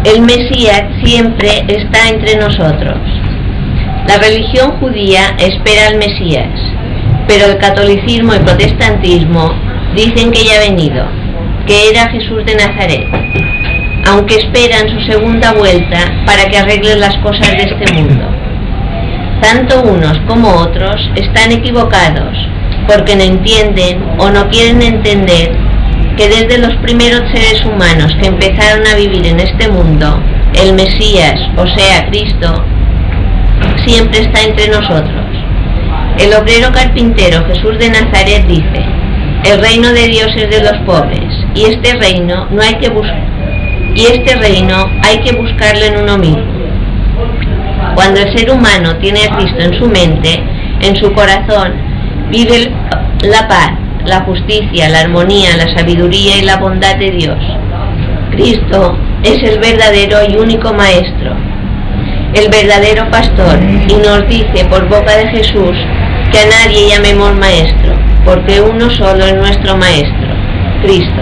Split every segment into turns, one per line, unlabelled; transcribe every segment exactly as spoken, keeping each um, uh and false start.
El Mesías siempre está entre nosotros. La religión judía espera al Mesías, pero el catolicismo y protestantismo dicen que ya ha venido, que era Jesús de Nazaret, aunque esperan su segunda vuelta para que arregle las cosas de este mundo. Tanto unos como otros están equivocados, porque no entienden o no quieren entender que desde los primeros seres humanos que empezaron a vivir en este mundo, el Mesías, o sea, Cristo, siempre está entre nosotros. El obrero carpintero Jesús de Nazaret dice: el reino de Dios es de los pobres, y este reino no hay que buscar, y este reino hay que buscarlo en uno mismo. Cuando el ser humano tiene a Cristo en su mente, en su corazón, vive la paz, la justicia, la armonía, la sabiduría y la bondad de Dios. Cristo es el verdadero y único maestro, el verdadero pastor, y nos dice por boca de Jesús que a nadie llamemos maestro, porque uno solo es nuestro maestro, Cristo.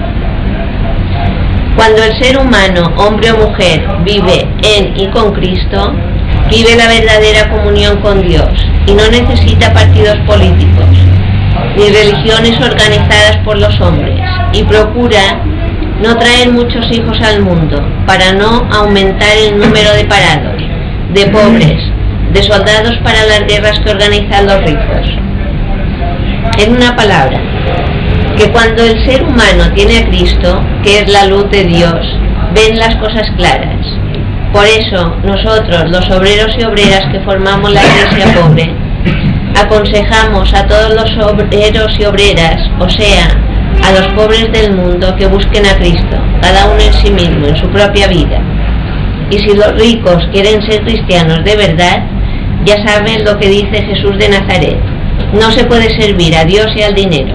Cuando el ser humano, hombre o mujer, vive en y con Cristo, vive la verdadera comunión con Dios y no necesita partidos políticos ni religiones organizadas por los hombres, y procura no traer muchos hijos al mundo para no aumentar el número de parados, de pobres, de soldados para las guerras que organizan los ricos. En una palabra, que cuando el ser humano tiene a Cristo, que es la luz de Dios, ven las cosas claras. Por eso nosotros, los obreros y obreras que formamos la Iglesia pobre, aconsejamos a todos los obreros y obreras, o sea, a los pobres del mundo, que busquen a Cristo, cada uno en sí mismo, en su propia vida. Y si los ricos quieren ser cristianos de verdad, ya saben lo que dice Jesús de Nazaret: no se puede servir a Dios y al dinero.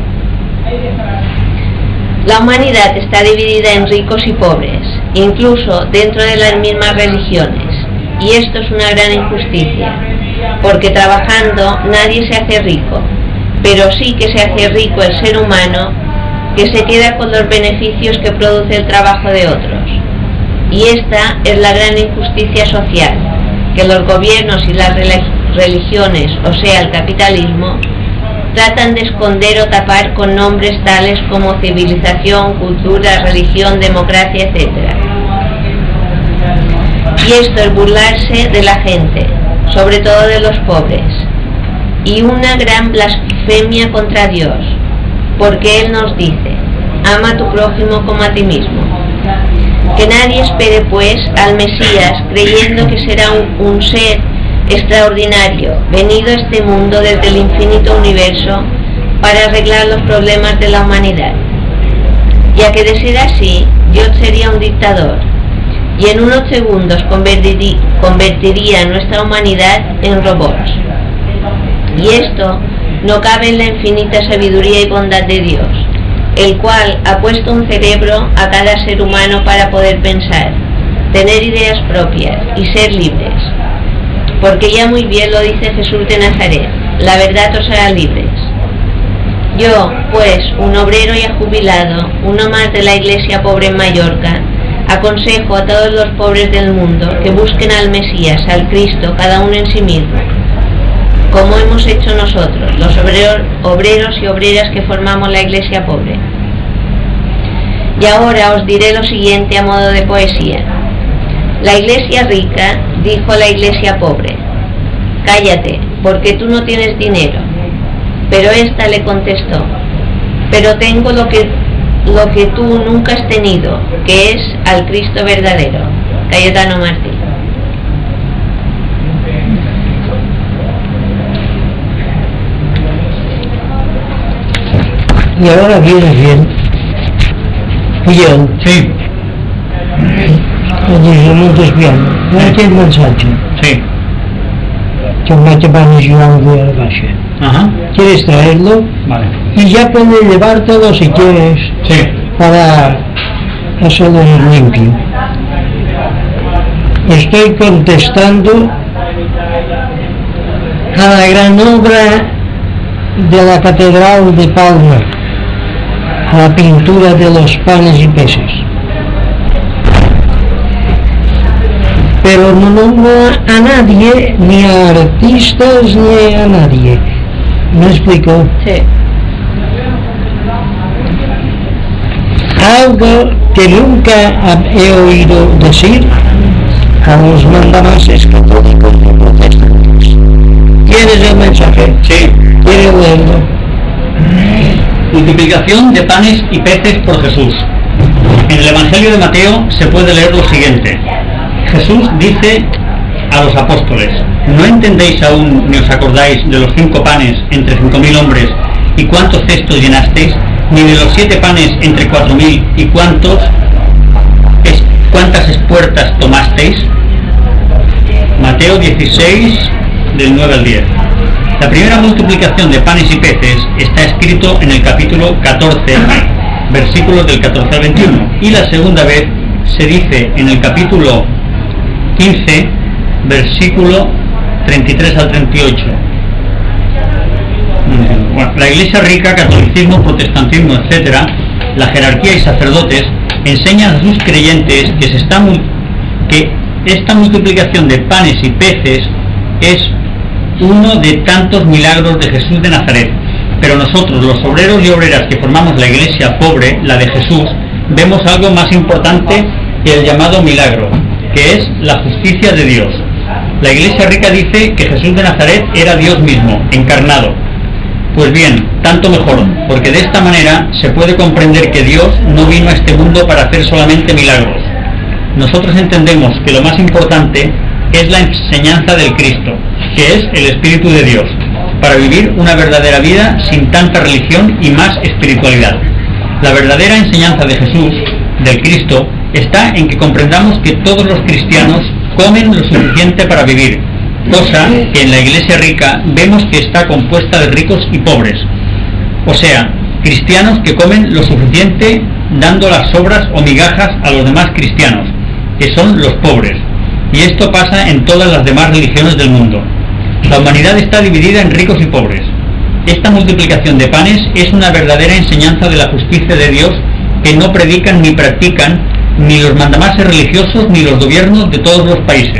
La humanidad está dividida en ricos y pobres, incluso dentro de las mismas religiones, y esto es una gran injusticia, porque trabajando nadie se hace rico, pero sí que se hace rico el ser humano, que se queda con los beneficios que produce el trabajo de otros. Y esta es la gran injusticia social, que los gobiernos y las religiones, o sea, el capitalismo, tratan de esconder o tapar con nombres tales como civilización, cultura, religión, democracia, etcétera. Y esto es burlarse de la gente, sobre todo de los pobres, y una gran blasfemia contra Dios, porque Él nos dice: ama a tu prójimo como a ti mismo. Que nadie espere pues al Mesías creyendo que será un, un ser extraordinario, venido a este mundo desde el infinito universo para arreglar los problemas de la humanidad, ya que de ser así, Dios sería un dictador, y en unos segundos convertiría, convertiría nuestra humanidad en robots. Y esto no cabe en la infinita sabiduría y bondad de Dios, el cual ha puesto un cerebro a cada ser humano para poder pensar, tener ideas propias y ser libres. Porque ya muy bien lo dice Jesús de Nazaret: la verdad os hará libres. Yo, pues, un obrero ya jubilado, uno más de la Iglesia pobre en Mallorca, aconsejo a todos los pobres del mundo que busquen al Mesías, al Cristo, cada uno en sí mismo, como hemos hecho nosotros, los obreros, obreros y obreras que formamos la Iglesia pobre. Y ahora os diré lo siguiente a modo de poesía. La Iglesia rica dijo a la Iglesia pobre: cállate, porque tú no tienes dinero. Pero ésta le contestó: pero tengo lo que, lo que tú nunca has tenido, que es al Cristo verdadero. Cayetano Martí.
Y ahora viene bien. Guillón.
Sí.
Allí Ramon desviando. No hay que mensaje.
Sí.
Que me te van a ayudar de la base.
Ajá.
¿Quieres traerlo?
Vale.
Y ya puedes llevártelo si quieres.
Sí.
Para hacerlo limpio. Estoy contestando a la gran obra de la Catedral de Palma, a la pintura de los panes y peces. pero no nombra a nadie, ni a artistas, ni a nadie. ¿Me explico?
Sí.
Algo que nunca he oído decir a los mandamases católicos y protestantes. ¿Quieres el mensaje?
Sí.
¿Quieres leerlo?
Multiplicación de panes y peces por Jesús. En el Evangelio de Mateo se puede leer lo siguiente. Jesús dice a los apóstoles: ¿no entendéis aún ni os acordáis de los cinco panes entre cinco mil hombres y cuántos cestos llenasteis? Ni de los siete panes entre cuatro mil y cuántos es, cuántas espuertas tomasteis. Mateo dieciséis, del nueve al diez. La primera multiplicación de panes y peces está escrito en el capítulo catorce, versículos del catorce al veintiuno, y la segunda vez se dice en el capítulo quince, versículo treinta y tres al treinta y ocho. Bueno, la Iglesia rica, catolicismo, protestantismo, etcétera, la jerarquía y sacerdotes enseñan a sus creyentes que se está que esta multiplicación de panes y peces es uno de tantos milagros de Jesús de Nazaret. Pero nosotros, los obreros y obreras que formamos la iglesia pobre, la de Jesús, vemos algo más importante que el llamado milagro, que es la justicia de Dios. La iglesia rica dice que Jesús de Nazaret era Dios mismo, encarnado. Pues bien, tanto mejor, porque de esta manera se puede comprender que Dios no vino a este mundo para hacer solamente milagros. Nosotros entendemos que lo más importante es la enseñanza del Cristo, que es el Espíritu de Dios, para vivir una verdadera vida sin tanta religión y más espiritualidad. La verdadera enseñanza de Jesús, del Cristo, está en que comprendamos que todos los cristianos comen lo suficiente para vivir, cosa que en la iglesia rica vemos que está compuesta de ricos y pobres, o sea, cristianos que comen lo suficiente dando las sobras o migajas a los demás cristianos, que son los pobres, y esto pasa en todas las demás religiones del mundo. La humanidad está dividida en ricos y pobres. Esta multiplicación de panes es una verdadera enseñanza de la justicia de Dios que no predican ni practican ni los mandamases religiosos ni los gobiernos de todos los países.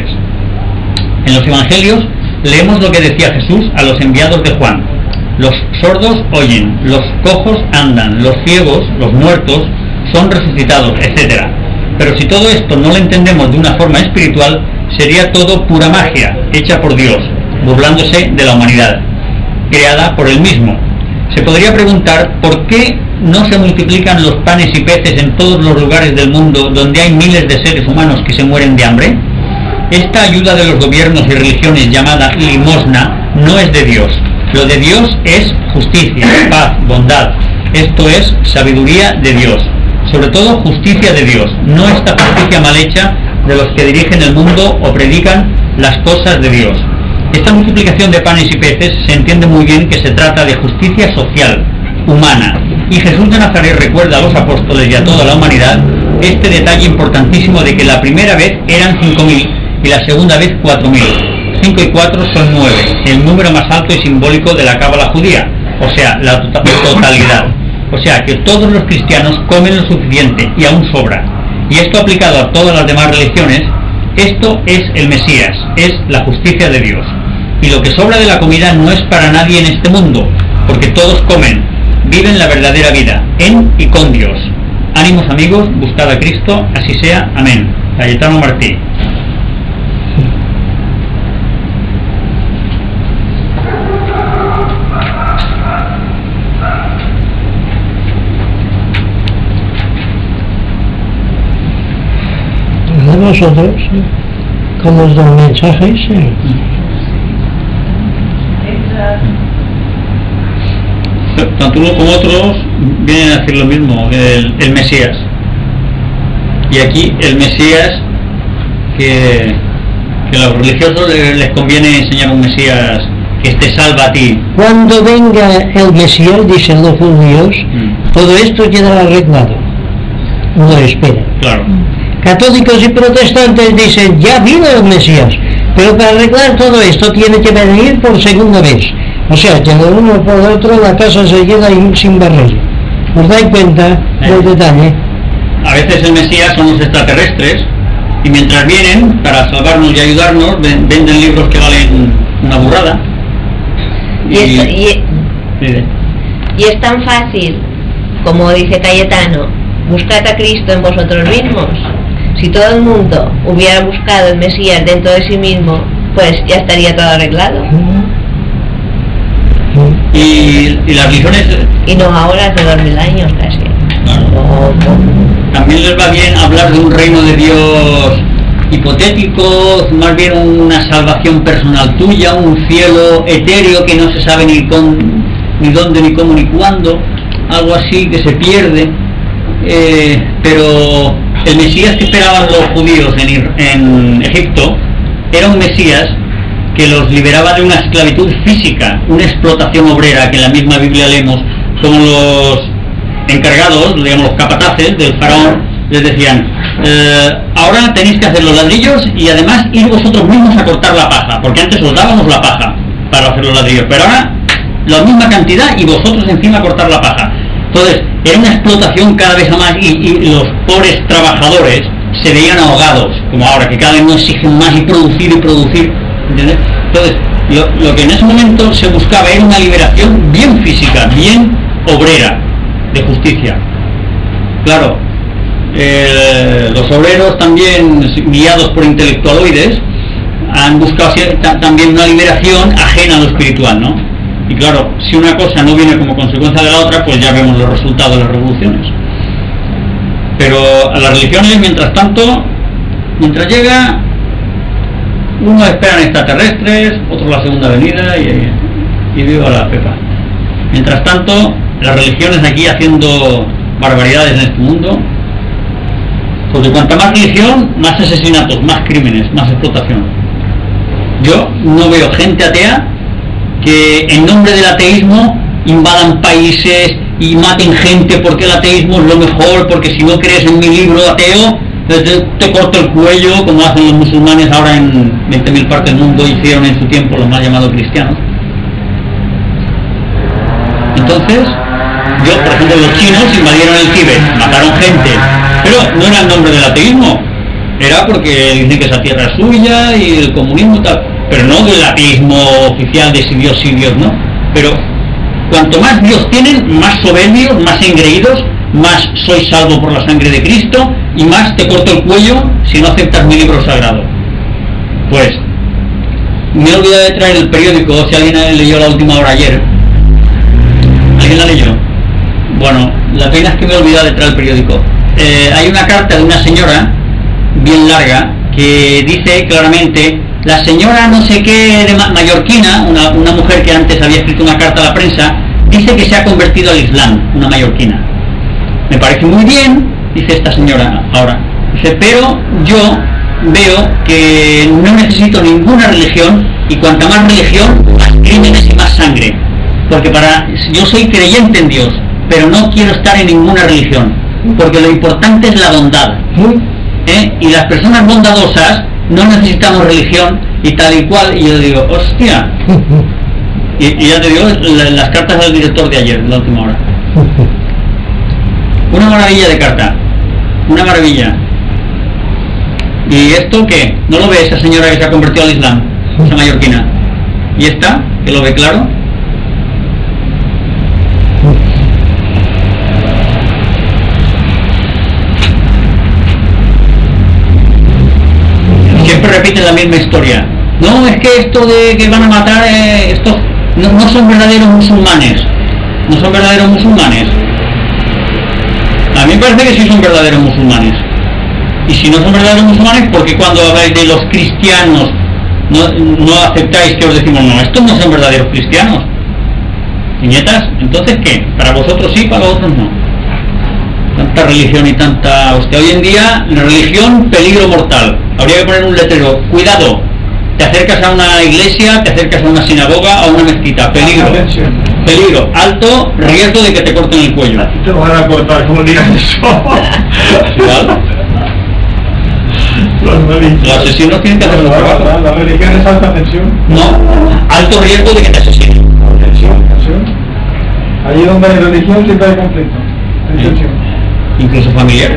En los evangelios leemos lo que decía Jesús a los enviados de Juan: los sordos oyen, los cojos andan, los ciegos, los muertos son resucitados, etcétera. Pero si todo esto no lo entendemos de una forma espiritual, sería todo pura magia, hecha por Dios, burlándose de la humanidad, creada por Él mismo. Se podría preguntar por qué no se multiplican los panes y peces en todos los lugares del mundo donde hay miles de seres humanos que se mueren de hambre. Esta ayuda de los gobiernos y religiones llamada limosna no es de Dios. Lo de Dios es justicia, paz, bondad. Esto es sabiduría de Dios. Sobre todo justicia de Dios, no esta justicia mal hecha de los que dirigen el mundo o predican las cosas de Dios. Esta multiplicación de panes y peces se entiende muy bien que se trata de justicia social, humana, y Jesús de Nazaret recuerda a los apóstoles y a toda la humanidad este detalle importantísimo de que la primera vez eran cinco mil y la segunda vez cuatro mil. cinco y cuatro son nueve, el número más alto y simbólico de la cábala judía, o sea, la to- totalidad. O sea, que todos los cristianos comen lo suficiente y aún sobra. Y esto aplicado a todas las demás religiones, esto es el Mesías, es la justicia de Dios. Y lo que sobra de la comida no es para nadie en este mundo, porque todos comen, viven la verdadera vida, en y con Dios. Ánimos amigos, buscad a Cristo, así sea, amén. Cayetano Martí.
De nosotros, con los dos mensajes, sí.
Tanto uno como otros vienen a decir lo mismo, el, el Mesías. Y aquí el Mesías, que, que a los religiosos les, les conviene enseñar un Mesías que te salva a ti.
Cuando venga el Mesías, dicen los judíos, mm. todo esto quedará arreglado. No espera.
Claro.
Católicos y protestantes dicen, ya vino el Mesías, pero para arreglar todo esto tiene que venir por segunda vez. O sea, que de uno por otro la casa se queda sin barrer. ¿Os dais cuenta del detalle?
A veces el Mesías son los extraterrestres y mientras vienen para salvarnos y ayudarnos, venden libros que valen una burrada.
Y, y, es, y, y es tan fácil, como dice Cayetano, buscad a Cristo en vosotros mismos. Si todo el mundo hubiera buscado el Mesías dentro de sí mismo, pues ya estaría todo arreglado.
Y, y las religiones...
Y no ahora, hace dos mil años casi.
Claro.
Oh, oh.
También les va bien hablar de un reino de Dios hipotético, más bien una salvación personal tuya, un cielo etéreo que no se sabe ni, con, ni dónde, ni cómo, ni cuándo, algo así que se pierde. Eh, pero el Mesías que esperaban los judíos en, en Egipto era un Mesías que los liberaba de una esclavitud física, una explotación obrera, que en la misma Biblia leemos como los encargados, digamos los capataces del faraón, les decían, eh, ahora tenéis que hacer los ladrillos y además ir vosotros mismos a cortar la paja, porque antes os dábamos la paja para hacer los ladrillos, pero ahora la misma cantidad y vosotros encima a cortar la paja. Entonces era una explotación cada vez a más y, y los pobres trabajadores se veían ahogados, como ahora, que cada vez no exigen más y producir y producir, ¿entiendes? Entonces lo, lo que en ese momento se buscaba era una liberación bien física, bien obrera, de justicia. Claro, eh, los obreros también, guiados por intelectualoides, han buscado también una liberación ajena a lo espiritual, ¿no? Y claro, si una cosa no viene como consecuencia de la otra, pues ya vemos los resultados de las revoluciones. Pero a las religiones, mientras tanto, mientras llega, unos esperan extraterrestres, otros la segunda venida y, y viva la pepa. Mientras tanto, las religiones aquí haciendo barbaridades en este mundo, porque cuanta más religión, más asesinatos, más crímenes, más explotación. Yo no veo gente atea que en nombre del ateísmo invadan países y maten gente porque el ateísmo es lo mejor, porque si no crees en mi libro ateo, te, te corto el cuello, como hacen los musulmanes ahora en veinte mil partes del mundo, hicieron en su tiempo los más llamados cristianos. Entonces, yo, por ejemplo, los chinos invadieron el Tíbet, mataron gente, pero no era en nombre del ateísmo, era porque dicen que esa tierra es suya y el comunismo y tal, pero no del ateísmo oficial de si Dios, si Dios no. Pero cuanto más Dios tienen, más soberbios, más engreídos, más soy salvo por la sangre de Cristo y más te corto el cuello si no aceptas mi libro sagrado. Pues, me he olvidado de traer el periódico, si alguien leyó La Última Hora ayer. ¿Alguien la leyó? Bueno, la pena es que me he olvidado de traer el periódico. Eh, hay una carta de una señora, bien larga, que dice claramente, la señora no sé qué de mallorquina, una, una mujer que antes había escrito una carta a la prensa, dice que se ha convertido al Islam, una mallorquina. Me parece muy bien, dice esta señora ahora. Dice, pero yo veo que no necesito ninguna religión y cuanta más religión, más crímenes y más sangre. Porque para yo soy creyente en Dios, pero no quiero estar en ninguna religión, porque lo importante es la bondad. ¿Eh? Y las personas bondadosas no necesitamos religión y tal y cual. Y yo digo, hostia. Y, y ya te digo, la, las cartas del director de ayer, la última hora. Una maravilla de carta, una maravilla. ¿Y esto qué? ¿No lo ve esa señora que se ha convertido al Islam? Esa mallorquina. ¿Y esta? ¿Que lo ve claro? Siempre repiten la misma historia. No, es que esto de que van a matar, eh, estos no, no son verdaderos musulmanes. No son verdaderos musulmanes. A mí me parece que sí son verdaderos musulmanes. Y si no son verdaderos musulmanes, ¿por qué cuando habláis de los cristianos no, no aceptáis que os decimos, no, estos no son verdaderos cristianos? ¿Niñetas? Entonces, ¿qué? ¿Para vosotros sí, para otros no? Tanta religión y tanta hostia. Hoy en día, la religión, peligro mortal. Habría que poner un letrero, cuidado, te acercas a una iglesia, te acercas a una sinagoga, a una mezquita, peligro, peligro, alto riesgo de que te corten el cuello.
A ti te van a cortar, ¿cómo digas eso?
¿Igual? Los asesinos tienen que hacer su trabajo.
¿La religión es alta tensión?
No, alto riesgo de que te asesinen.
Tensión, tensión. Allí donde hay religión siempre hay conflicto, hay tensión.
Incluso familiares.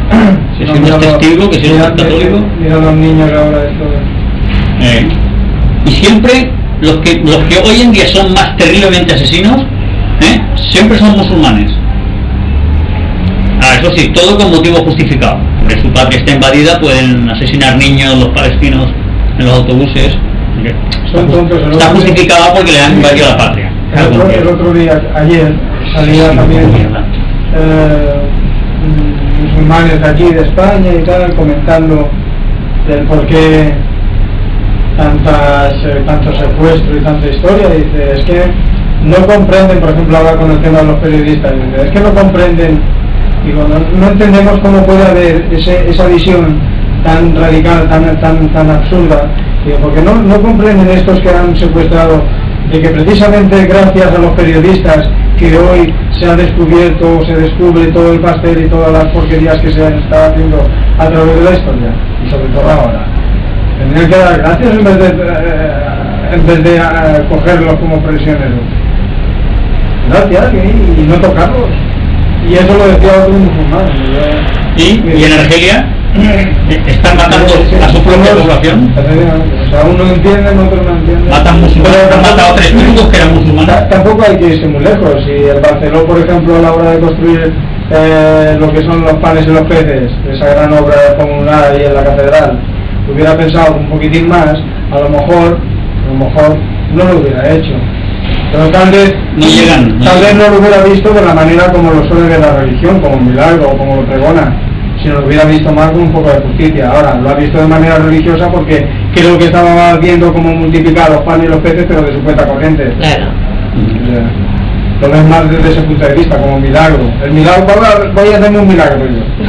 Si no es testigo, que si no es católico.
Mira los niños ahora esto.
Eh. Y siempre los que los que hoy en día son más terriblemente asesinos, ¿eh? Siempre son musulmanes. Ah, eso sí, todo con motivo justificado. Porque su patria está invadida, pueden asesinar niños, los palestinos en los autobuses.
Son tontos, el
Está
otro día-
justificado porque le han invadido la patria.
El otro, el otro día, ayer, salía también eh, musulmanes de aquí de España y tal, comentando del por qué tantas, eh, tanto secuestro y tanta historia. Dice, es que no comprenden, por ejemplo, ahora con el tema de los periodistas, dice, es que no comprenden, digo, no, no entendemos cómo puede haber ese, esa visión tan radical, tan, tan, tan absurda, digo, porque no, no comprenden estos que han secuestrado, de que precisamente gracias a los periodistas que hoy se ha descubierto, se descubre todo el pastel y todas las porquerías que se han estado haciendo a través de la historia, y sobre todo ahora. Tendrían que dar gracias en vez de, eh, en vez de eh, cogerlos como prisioneros. Gracias, y, y no tocarlos. Y eso lo decía otro musulmán.
¿Y, y en Argelia están matando a su propia población?
O sea, uno entiende, otro no entiende.
Matan musulmanes, han matado a tres tribus que eran musulmanes.
Tampoco hay que irse muy lejos. Si el Barceló, por ejemplo, a la hora de construir eh, lo que son los panes y los peces, esa gran obra comunal ahí en la catedral, hubiera pensado un poquitín más, a lo mejor, a lo mejor no lo hubiera hecho. Pero tal vez
no llegan, no
tal vez
llegan.
no lo hubiera visto de la manera como lo suele ver la religión, como un milagro o como lo pregona, sino lo hubiera visto más con un poco de justicia. Ahora lo ha visto de manera religiosa porque creo que estaba viendo cómo multiplicar los panes y los peces, pero de su cuenta corriente.
Claro.
O sea, lo ves más desde ese punto de vista, como un milagro. El milagro, voy a, voy a hacerme un milagro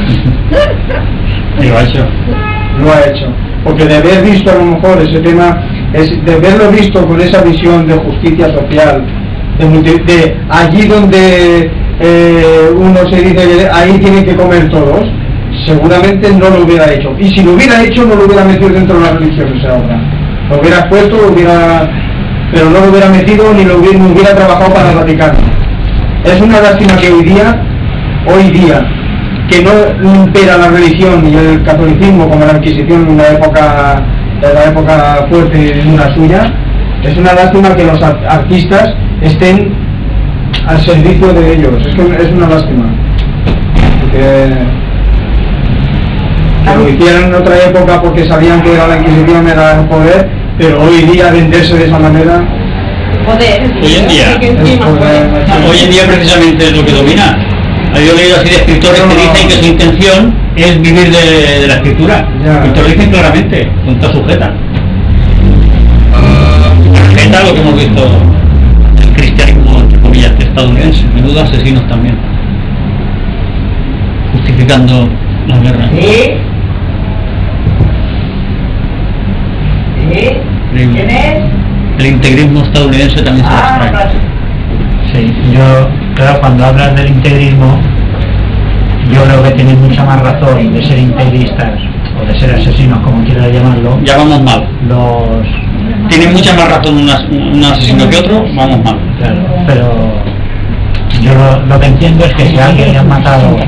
yo.
Y lo ha hecho.
Lo ha hecho. Porque de haber visto a lo mejor ese tema, es de haberlo visto con esa visión de justicia social, de, multi- de allí donde eh, uno se dice que ahí tienen que comer todos, seguramente no lo hubiera hecho. Y si lo hubiera hecho, no lo hubiera metido dentro de la religión esa obra. Lo hubiera puesto, lo hubiera, pero no lo hubiera metido ni lo hubiera, ni hubiera trabajado para el Vaticano. Es una lástima que hoy día, hoy día, que no impera la religión y el catolicismo como la Inquisición en la época, en la época fuerte y dura suya. Es una lástima que los artistas estén al servicio de ellos. Es que es una lástima que, que lo hicieran en otra época porque sabían que era la Inquisición, era el poder, pero hoy día venderse de esa manera.
Poder,
Hoy en día.
que encima,
Es poder,
poder.
Hoy en día precisamente es lo que domina. Yo he leído así de escritores que dicen que su intención es vivir de, de la escritura.
Ya.
Y te lo dicen claramente, con toda sujeta. Sujeta lo que hemos visto el cristianismo, entre comillas, estadounidense, menudo asesinos también. Justificando la guerra.
¿Sí? ¿Sí?
Increíble.
¿Quién es?
El integrismo estadounidense también se
Ah,
abstrae.
Rafael.
Sí, yo, claro, cuando hablas del integrismo, yo creo que tienen mucha más razón de ser integristas o de ser asesinos, como quieras llamarlo,
Ya vamos mal.
los...
Tiene mucha más razón un, as- un asesino que otro, vamos mal.
Claro, pero yo lo, lo que entiendo es que si alguien le ha matado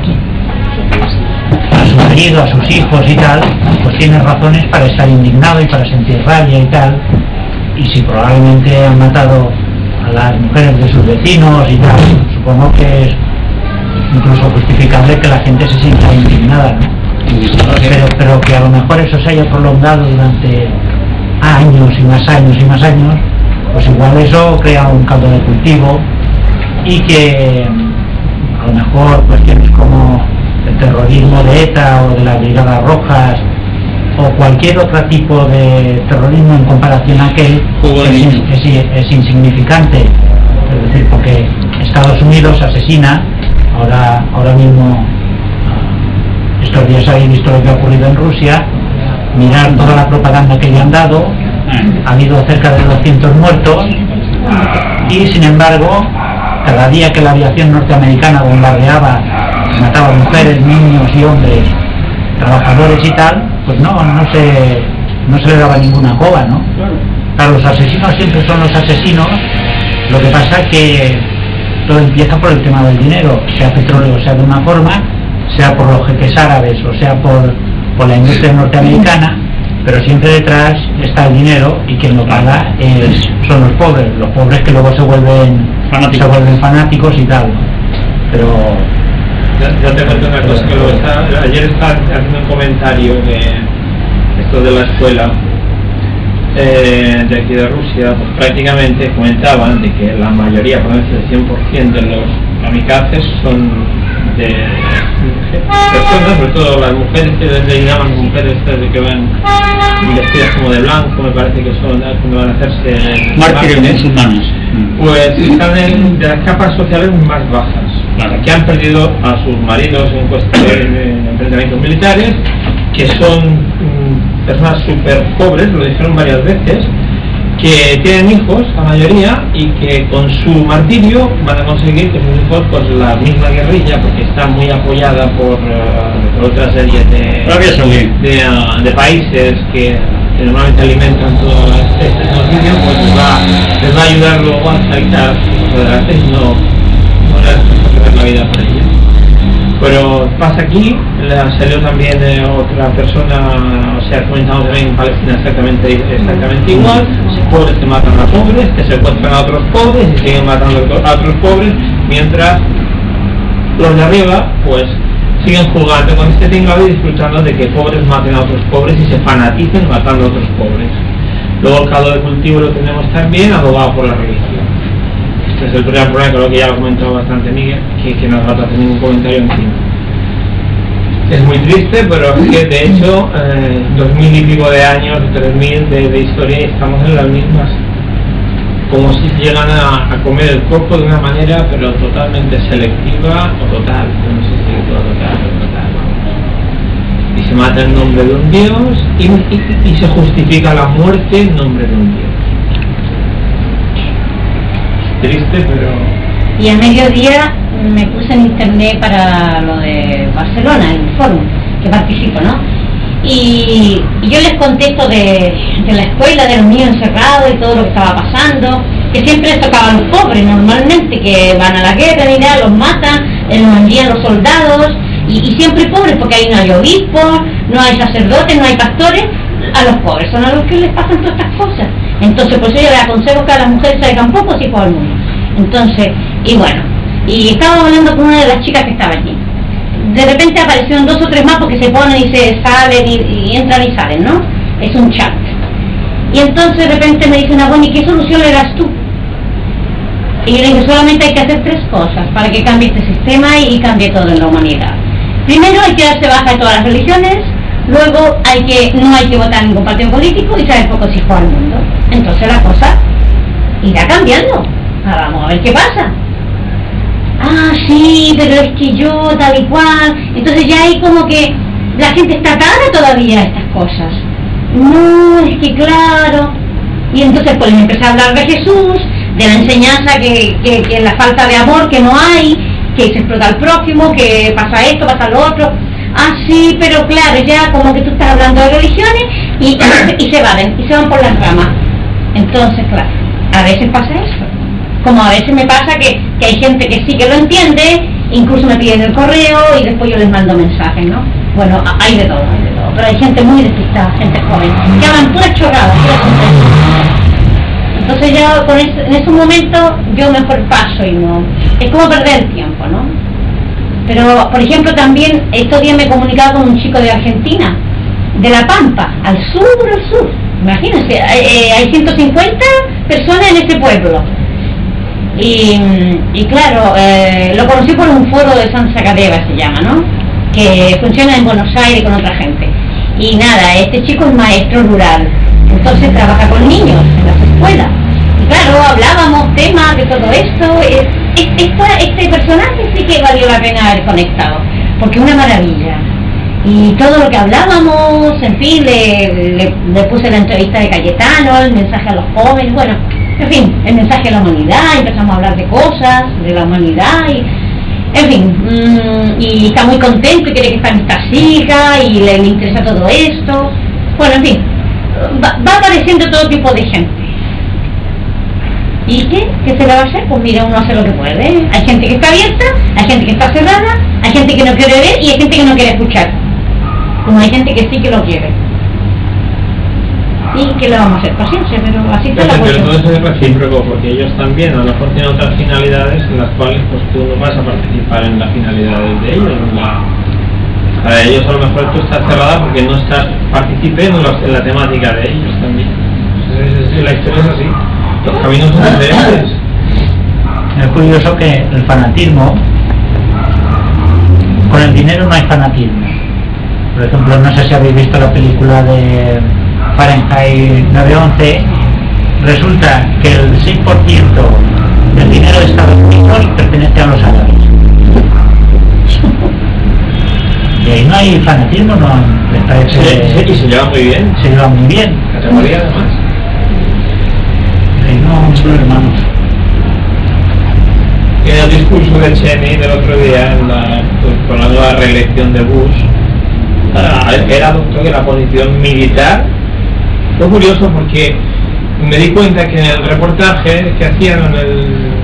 a su marido, a sus hijos y tal, pues tiene razones para estar indignado y para sentir rabia y tal, y si probablemente han matado a las mujeres de sus vecinos y tal, supongo que es incluso justificable que la gente se sienta indignada, ¿no? Pero, pero que a lo mejor eso se haya prolongado durante años y más años y más años, pues igual eso crea un caldo de cultivo y que a lo mejor cuestiones como el terrorismo de ETA o de las Brigadas Rojas o cualquier otro tipo de terrorismo en comparación a aquel
Juego de
es,
niños.
es- es insignificante. Es decir, porque Estados Unidos asesina, ahora, ahora mismo, ah, estos días habéis visto lo que ha ocurrido en Rusia, mirar toda la propaganda que le han dado, ha habido cerca de doscientos muertos y sin embargo, cada día que la aviación norteamericana bombardeaba, mataba mujeres, niños y hombres, trabajadores y tal, pues no, no se, no se le daba ninguna coba, ¿no? Claro, los asesinos siempre son los asesinos, lo que pasa es que todo empieza por el tema del dinero, sea petróleo, sea de una forma, sea por los jeques árabes o sea por, por la industria norteamericana, pero siempre detrás está el dinero y quien lo paga es, son los pobres, los pobres que luego se vuelven fanáticos, se vuelven fanáticos y tal. Pero
yo te cuento una cosa, que lo está, ayer estaba haciendo un comentario de esto de la escuela eh, de aquí de Rusia, pues prácticamente comentaban de que la mayoría, por no decir el cien por ciento de los kamikazes son de personas, sobre todo las mujeres, que les llaman mujeres de que van vestidas como de blanco, me parece que son cuando van a hacerse
mártires musulmanes,
pues están en, de las capas sociales más bajas, claro, que han perdido a sus maridos en cuestión de enfrentamientos militares, que son mm, personas súper pobres, lo dijeron varias veces, que tienen hijos, la mayoría, y que con su martirio van a conseguir que sus hijos, pues la misma guerrilla, porque está muy apoyada por, uh, por otra serie de, de, uh, de países que, que normalmente alimentan todo este, este genocidio, pues les va, les va a ayudar luego a salir adelante y no, no les perder la vida por ellos. Pero pasa aquí, salió también eh, otra persona, o sea, comentamos también en Palestina exactamente, exactamente igual, los pobres que matan a pobres, que secuestran a otros pobres y siguen matando a otros pobres, mientras los de arriba, pues, siguen jugando con este tinglado y disfrutando de que pobres maten a otros pobres y se fanaticen matando a otros pobres. Luego el caldo de cultivo lo tenemos también abogado por la religión. Este es el primer problema, creo que ya lo ha comentado bastante Miguel, que, que no nos va a hacer ningún comentario encima. Es muy triste, pero es que de hecho, eh, dos mil y pico de años, tres mil de, de historia, y estamos en las mismas. Como si llegan a, a comer el cuerpo de una manera, pero totalmente selectiva o total, no sé si digo total o total. Y se mata en nombre de un dios y, y, y se justifica la muerte en nombre de un dios. Triste, pero...
Y a mediodía me puse en internet para lo de Barcelona, el foro, que participo, ¿no? Y, y yo les contesto de, de la escuela, de los niños encerrados y todo lo que estaba pasando, que siempre les tocaba a los pobres normalmente, que van a la guerra, ni nada, los matan, los envían los soldados, y, y siempre pobres, porque ahí no hay obispos, no hay sacerdotes, no hay pastores, a los pobres son a los que les pasan todas estas cosas. Entonces, pues yo les aconsejo que a las mujeres salgan pocos hijos al mundo. Entonces, y bueno, y estaba hablando con una de las chicas que estaba allí. De repente aparecieron dos o tres más porque se ponen y se salen y, y entran y salen, ¿no? Es un chat. Y entonces de repente me dicen, ah, bueno, ¿y qué solución le das tú? Y yo le dije, solamente hay que hacer tres cosas para que cambie este sistema y cambie todo en la humanidad. Primero, hay que darse baja de todas las religiones. Luego, hay que no hay que votar en ningún partido político y traer pocos hijos al mundo. Entonces la cosa irá cambiando. Ahora vamos a ver qué pasa. Ah, sí, pero es que yo, tal y cual. Entonces ya hay como que la gente está cara todavía a estas cosas. No, es que claro. Y entonces pues les empecé a hablar de Jesús, de la enseñanza que, que, que la falta de amor que no hay, que se explota al prójimo, que pasa esto, pasa lo otro. Ah, sí, pero claro, ya como que tú estás hablando de religiones y, y se van, y se van por las ramas. Entonces, claro, a veces pasa eso. Como a veces me pasa que, que hay gente que sí que lo entiende, incluso me piden el correo y después yo les mando mensajes, ¿no? Bueno, hay de todo, hay de todo, pero hay gente muy despistada, gente joven, que hablan puras chorradas, puras tonterías. Entonces ya con ese, en esos momentos yo mejor paso y no... Es como perder el tiempo, ¿no? Pero, por ejemplo, también estos días me he comunicado con un chico de Argentina, de La Pampa, al sur, al sur. Imagínense, eh, hay ciento cincuenta personas en ese pueblo. Y, y claro, eh, lo conocí por un foro de San Sacadeva, se llama, ¿no? Que funciona en Buenos Aires con otra gente. Y nada, este chico es maestro rural, entonces trabaja con niños en las escuelas. Y claro, hablábamos temas de todo esto. Es, es, esta, este personaje sí que valió la pena haber conectado, porque es una maravilla. Y todo lo que hablábamos, en fin, le, le, le puse la entrevista de Cayetano, el mensaje a los jóvenes, bueno, en fin, el mensaje a la humanidad, empezamos a hablar de cosas, de la humanidad, y, en fin, mmm, y está muy contento y quiere que esta amistad siga, y le, le interesa todo esto. Bueno, en fin, va, va apareciendo todo tipo de gente. ¿Y qué? ¿Qué se le va a hacer? Pues mira, uno hace lo que puede. Hay gente que está abierta, hay gente que está cerrada, hay gente que no quiere ver y hay gente que no quiere escuchar. Como hay gente que sí que lo quiere. ¿Y qué le vamos a hacer? Paciencia, pero así está la
Pero
cosa.
todo eso es recíproco, porque ellos también a lo mejor tienen otras finalidades en las cuales pues tú no vas a participar en las finalidades de ellos. En la, para ellos a lo mejor tú estás cerrada porque no estás participando en, los, en la temática de ellos también. Entonces, es, la historia es así. Los caminos son diferentes.
Es curioso que el fanatismo, con el dinero no hay fanatismo. Por ejemplo, no sé si habéis visto la película de Fahrenheit nueve once. Resulta que el seis por ciento del dinero de Estados Unidos pertenece a los árabes. Y ahí no hay fanatismo, no les parece.
Sí, sí, y se lleva muy bien.
Se lleva muy bien.
Categoría además.
Ahí no son hermanos.
En el discurso de Cheney del otro día, en la, pues, con la nueva reelección de Bush, era adoptó que la posición militar. Fue curioso porque me di cuenta que en el reportaje que hacían en el,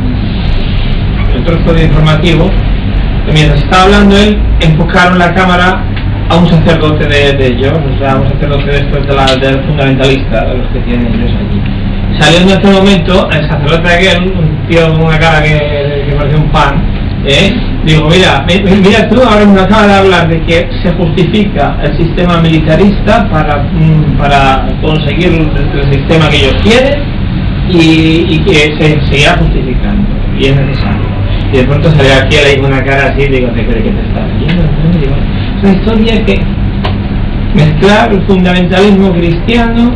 el trozo de informativo, mientras estaba hablando él, enfocaron la cámara a un sacerdote de, de ellos, o sea, un sacerdote de estos de la, del fundamentalista, de los que tienen ellos allí. Salió en este momento el sacerdote aquel, un tío con una cara que, que parece un pan, ¿eh? Digo, mira, mira tú ahora me acabas de hablar de que se justifica el sistema militarista para, para conseguir el, el sistema que ellos quieren y, y que se seguirá justificando y es necesario. Y de pronto salió aquí a leer una cara así y digo, ¿te crees que te está leyendo? Es una historia que mezclar el fundamentalismo cristiano,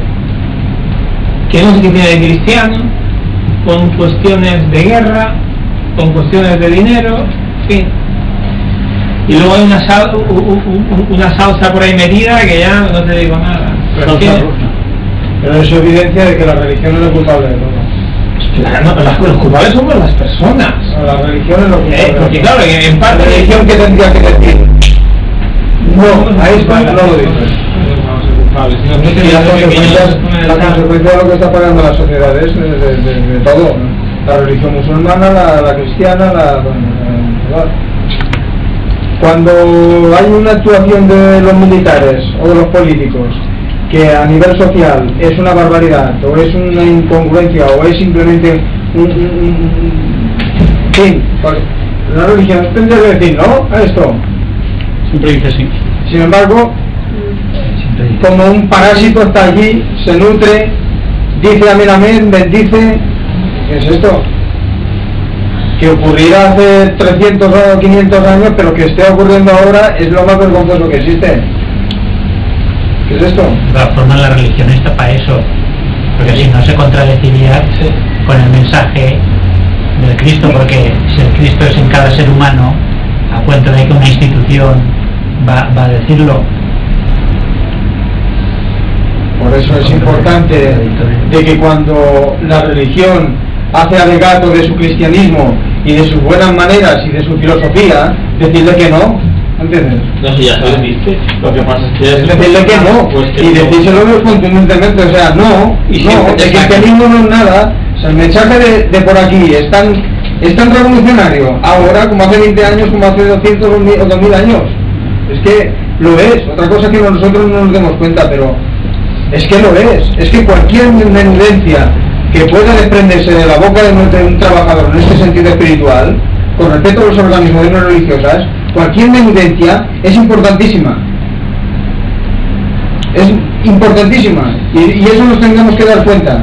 que no sé qué tiene de cristiano, con cuestiones de guerra, con cuestiones de dinero, en fin. Y luego hay una, sal, una salsa por ahí metida que ya no te digo nada. Pero, que,
pero eso evidencia de que la religión es lo culpable de todo.
Claro, no, las, los culpables somos las personas.
No, la religión es lo culpable.
Eh, porque claro, en parte...
La religión que tendría que decir. No, a esto no lo dices. Y las consecuencias, la consecuencia de lo que está pagando la sociedad es de, de, de, de todo, ¿no? La religión musulmana, la, la cristiana, la, la, la... Cuando hay una actuación de los militares o de los políticos que a nivel social es una barbaridad, o es una incongruencia, o es simplemente un... un, un, un fin, la religión tendría que decir no a esto.
Siempre dice sí.
Sin embargo, como un parásito está allí, se nutre, dice amén, amén, bendice. ¿Qué es esto? Que ocurrirá hace trescientos o quinientos años, pero que esté ocurriendo ahora es lo más vergonzoso que existe. ¿Qué es esto?
La forma de la religión está para eso, porque si no se contradeciría sí. con el mensaje del Cristo, porque si el Cristo es en cada ser humano, a cuenta de que una institución va, va a decirlo.
Por eso es importante de que cuando la religión hace alegato de su cristianismo y de sus buenas maneras y de su filosofía, decirle que no, ¿entiendes?
No, si ya se lo dice, lo que pasa es que...
Es decirle que no, pues que y decírselo contundentemente, o sea, no, y no, el cristianismo no es nada, o sea, el mensaje de, de por aquí es tan, es tan revolucionario, ahora como hace veinte años, como hace doscientos o dos mil años, es que lo es, otra cosa que nosotros no nos demos cuenta, pero es que lo es, es que cualquier menudencia que pueda desprenderse de la boca de un trabajador en este sentido espiritual, con respecto a las organizaciones religiosas, cualquier menudencia es importantísima. Es importantísima. Y, y eso nos tendremos que dar cuenta.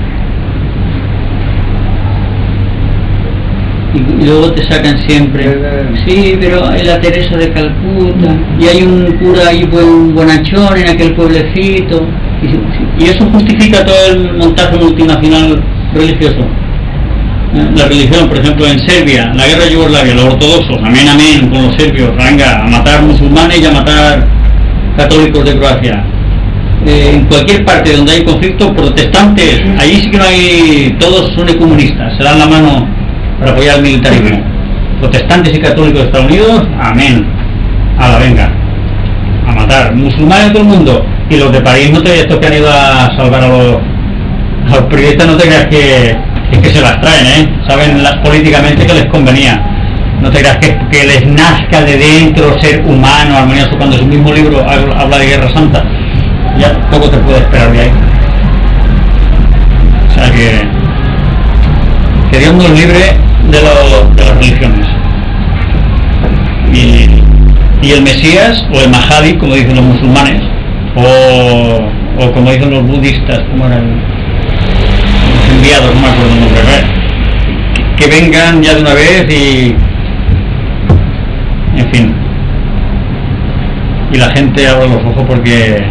Y luego te sacan siempre, sí, pero hay la Teresa de Calcuta, y hay un cura ahí buen, bonachón en aquel pueblecito, y, y eso justifica todo el montaje multinacional religioso. La religión, por ejemplo, en Serbia, la guerra de Yugoslavia, los ortodoxos, amén, amén, con los serbios, venga, a matar musulmanes y a matar católicos de Croacia. Eh, en cualquier parte donde hay conflicto, protestantes, allí sí que no hay, todos son comunistas, se dan la mano para apoyar el militarismo. Protestantes y católicos de Estados Unidos, amén, a la venga, a matar musulmanes de todo el mundo. Y los de París, no te estos que han ido a salvar a los, a los periodistas, no te creas que, Es que se las traen, ¿eh? Saben la, políticamente que les convenía. No te creas que, que les nazca de dentro ser humano, armonioso, cuando su mismo libro habla de Guerra Santa. Ya poco te puede esperar de ahí. O sea que, que Dios nos libre de, lo, de las religiones. Y, y el Mesías, o el Mahdi, como dicen los musulmanes, o, o como dicen los budistas, como eran los enviados, no me acuerdo el nombre, que, que vengan ya de una vez y, en fin, y la gente abra los ojos porque,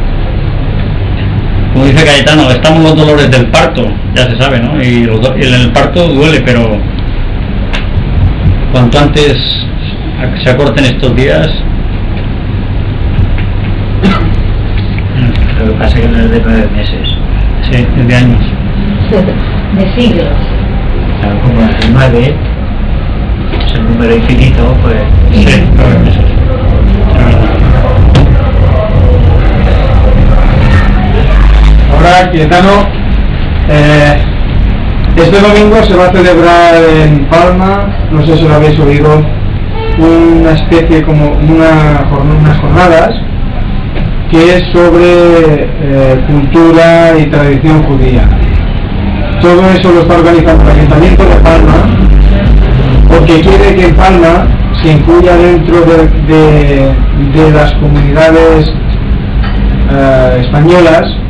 como dice Cayetano, estamos los dolores del parto, ya se sabe, ¿no? Y los do- el, el parto duele, pero cuanto antes se acorten estos días.
Lo que pasa es que no es de nueve meses.
Sí, es de años.
De siglos.
Claro, como el nueve es el número infinito, pues...
Sí, nueve meses. Es verdad.
Ahora, Cayetano, eh, este domingo se va a celebrar en Palma, no sé si lo habéis oído, una especie como una, jorn- unas jornadas que es sobre eh, cultura y tradición judía. Todo eso lo está organizando el Ayuntamiento de Palma porque quiere que en Palma se incluya dentro de, de, de las comunidades eh, españolas